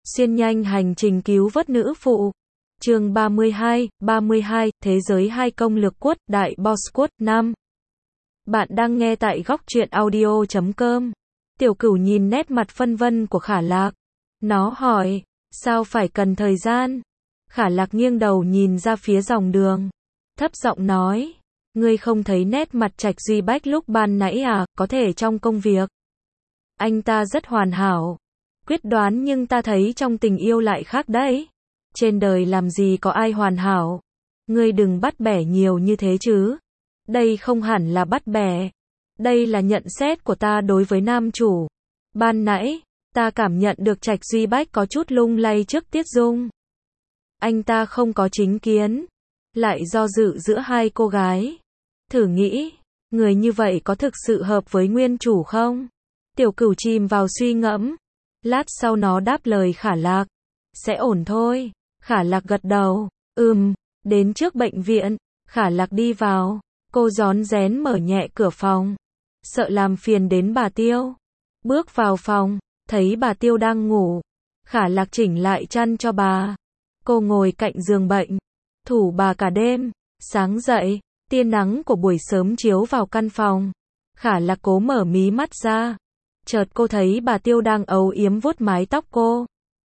Xuyên nhanh hành trình cứu vớt nữ phụ. Chương 32, Thế giới hai công lực quất, đại boss quất, 5. Bạn đang nghe tại góc truyện audio.com. Tiểu Cửu nhìn nét mặt phân vân của Khả Lạc. Nó hỏi, sao phải cần thời gian? Khả Lạc nghiêng đầu nhìn ra phía dòng đường. Thấp giọng nói, ngươi không thấy nét mặt Trạch Duy Bách lúc ban nãy à, có thể trong công việc. Anh ta rất hoàn hảo, quyết đoán, nhưng ta thấy trong tình yêu lại khác đấy. Trên đời làm gì có ai hoàn hảo. Ngươi đừng bắt bẻ nhiều như thế chứ. Đây không hẳn là bắt bẻ. Đây là nhận xét của ta đối với nam chủ. Ban nãy, ta cảm nhận được Trạch Duy Bách có chút lung lay trước Tiết Dung. Anh ta không có chính kiến, lại do dự giữa hai cô gái. Thử nghĩ, người như vậy có thực sự hợp với nguyên chủ không? Tiểu Cửu chìm vào suy ngẫm. Lát sau nó đáp lời Khả Lạc. Sẽ ổn thôi. Khả Lạc gật đầu. Đến trước bệnh viện, Khả Lạc đi vào. Cô rón rén mở nhẹ cửa phòng. Sợ làm phiền đến bà Tiêu. Bước vào phòng, thấy bà Tiêu đang ngủ. Khả Lạc chỉnh lại chăn cho bà. Cô ngồi cạnh giường bệnh, thủ bà cả đêm. Sáng dậy, tia nắng của buổi sớm chiếu vào căn phòng. Khả Lạc cố mở mí mắt ra. Chợt cô thấy bà Tiêu đang âu yếm vuốt mái tóc cô.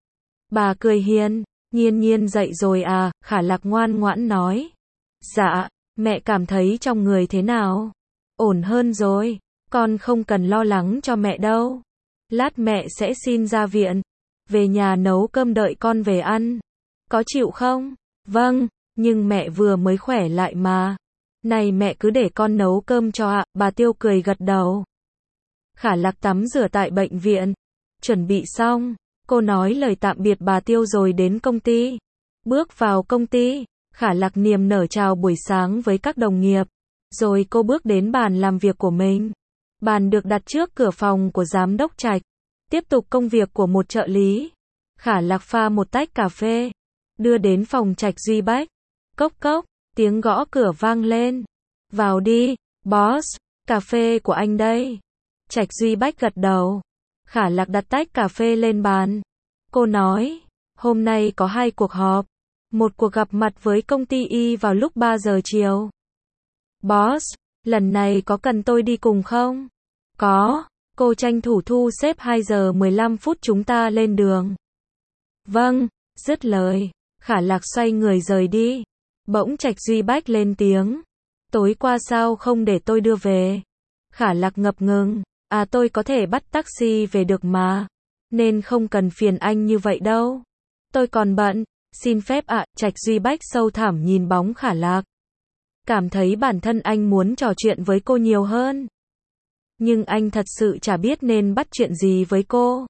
Bà cười hiền, Nhiên dậy rồi à? Khả Lạc ngoan ngoãn nói. Dạ, mẹ cảm thấy trong người thế nào? Ổn hơn rồi, con không cần lo lắng cho mẹ đâu. Lát mẹ sẽ xin ra viện, về nhà nấu cơm đợi con về ăn. Có chịu không? Vâng, nhưng mẹ vừa mới khỏe lại mà. Này mẹ cứ để con nấu cơm cho ạ. Bà Tiêu cười gật đầu. Khả Lạc tắm rửa tại bệnh viện. Chuẩn bị xong, cô nói lời tạm biệt bà Tiêu rồi đến công ty. Bước vào công ty, Khả Lạc niềm nở chào buổi sáng với các đồng nghiệp. Rồi cô bước đến bàn làm việc của mình. Bàn được đặt trước cửa phòng của giám đốc Trạch. Tiếp tục công việc của một trợ lý. Khả Lạc pha một tách cà phê, đưa đến phòng Trạch Duy Bách. Cốc cốc, tiếng gõ cửa vang lên. Vào đi, boss, cà phê của anh đây. Trạch Duy Bách gật đầu. Khả Lạc đặt tách cà phê lên bàn. Cô nói, hôm nay có 2 cuộc họp. Một cuộc gặp mặt với công ty Y vào lúc 3 giờ chiều. Boss, lần này có cần tôi đi cùng không? Có, cô tranh thủ thu xếp 2 giờ 15 phút chúng ta lên đường. Vâng, dứt lời, Khả Lạc xoay người rời đi. Bỗng Trạch Duy Bách lên tiếng. Tối qua sao không để tôi đưa về? Khả Lạc ngập ngừng. À, tôi có thể bắt taxi về được mà. Nên không cần phiền anh như vậy đâu. Tôi còn bận, xin phép ạ. Trạch Duy Bách sâu thẳm nhìn bóng Khả Lạc. Cảm thấy bản thân anh muốn trò chuyện với cô nhiều hơn. Nhưng anh thật sự chả biết nên bắt chuyện gì với cô.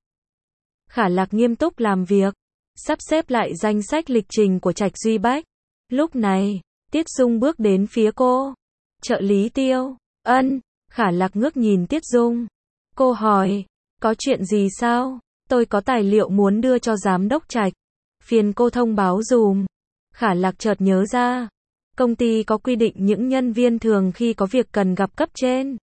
Khả Lạc nghiêm túc làm việc, sắp xếp lại danh sách lịch trình của Trạch Duy Bách. Lúc này, Tiết Dung bước đến phía cô. Trợ lý Tiêu. Khả Lạc ngước nhìn Tiết Dung. Cô hỏi, có chuyện gì sao? Tôi có tài liệu muốn đưa cho giám đốc Trạch. Phiền cô thông báo dùm. Khả Lạc chợt nhớ ra. Công ty có quy định những nhân viên thường khi có việc cần gặp cấp trên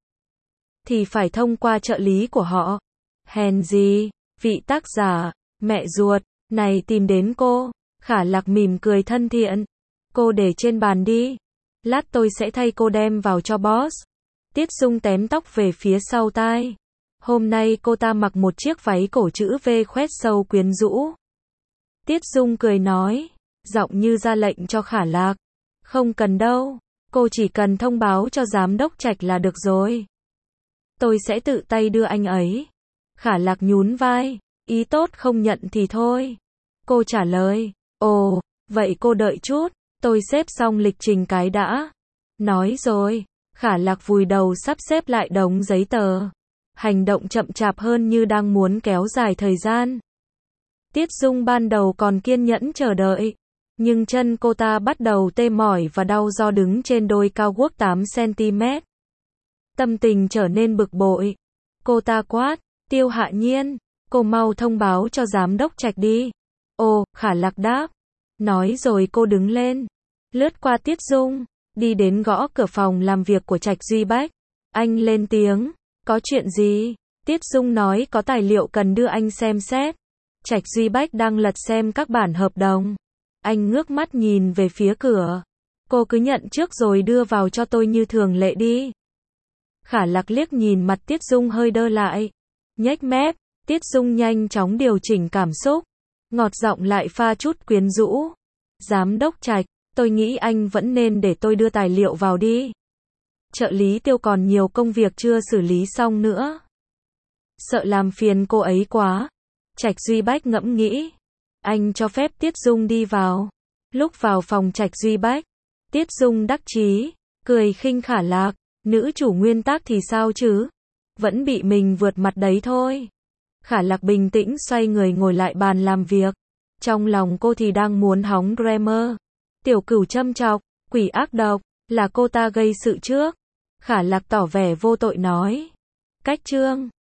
thì phải thông qua trợ lý của họ. Hèn gì, vị tác giả, mẹ ruột, này tìm đến cô. Khả Lạc mỉm cười thân thiện. Cô để trên bàn đi. Lát tôi sẽ thay cô đem vào cho boss. Tiết Dung tém tóc về phía sau tai. Hôm nay cô ta mặc một chiếc váy cổ chữ V khoét sâu quyến rũ. Tiết Dung cười nói, giọng như ra lệnh cho Khả Lạc. Không cần đâu, cô chỉ cần thông báo cho giám đốc Trạch là được rồi. Tôi sẽ tự tay đưa anh ấy. Khả Lạc nhún vai, ý tốt không nhận thì thôi. Cô trả lời, ồ, vậy cô đợi chút, tôi xếp xong lịch trình cái đã. Nói rồi, Khả Lạc vùi đầu sắp xếp lại đống giấy tờ. Hành động chậm chạp hơn như đang muốn kéo dài thời gian. Tiết Dung ban đầu còn kiên nhẫn chờ đợi. Nhưng chân cô ta bắt đầu tê mỏi và đau do đứng trên đôi cao guốc 8 cm. Tâm tình trở nên bực bội. Cô ta quát, Tiêu Hạ Nhiên, cô mau thông báo cho giám đốc Trạch đi. Ồ, Khả Lạc đáp. Nói rồi cô đứng lên, lướt qua Tiết Dung, đi đến gõ cửa phòng làm việc của Trạch Duy Bách. Anh lên tiếng, có chuyện gì? Tiết Dung nói có tài liệu cần đưa anh xem xét. Trạch Duy Bách đang lật xem các bản hợp đồng. Anh ngước mắt nhìn về phía cửa. Cô cứ nhận trước rồi đưa vào cho tôi như thường lệ đi. Khả Lạc liếc nhìn mặt Tiết Dung hơi đơ lại. Nhếch mép, Tiết Dung nhanh chóng điều chỉnh cảm xúc. Ngọt giọng lại pha chút quyến rũ. Giám đốc Trạch, tôi nghĩ anh vẫn nên để tôi đưa tài liệu vào đi. Trợ lý Tiêu còn nhiều công việc chưa xử lý xong nữa. Sợ làm phiền cô ấy quá. Trạch Duy Bách ngẫm nghĩ. Anh cho phép Tiết Dung đi vào. Lúc vào phòng Trạch Duy Bách, Tiết Dung đắc chí, cười khinh Khả Lạc. Nữ chủ nguyên tắc thì sao chứ? Vẫn bị mình vượt mặt đấy thôi. Khả Lạc bình tĩnh xoay người ngồi lại bàn làm việc. Trong lòng cô thì đang muốn hóng Grammar. Tiểu Cửu châm chọc, quỷ ác độc, là cô ta gây sự trước. Khả Lạc tỏ vẻ vô tội nói. Cách chương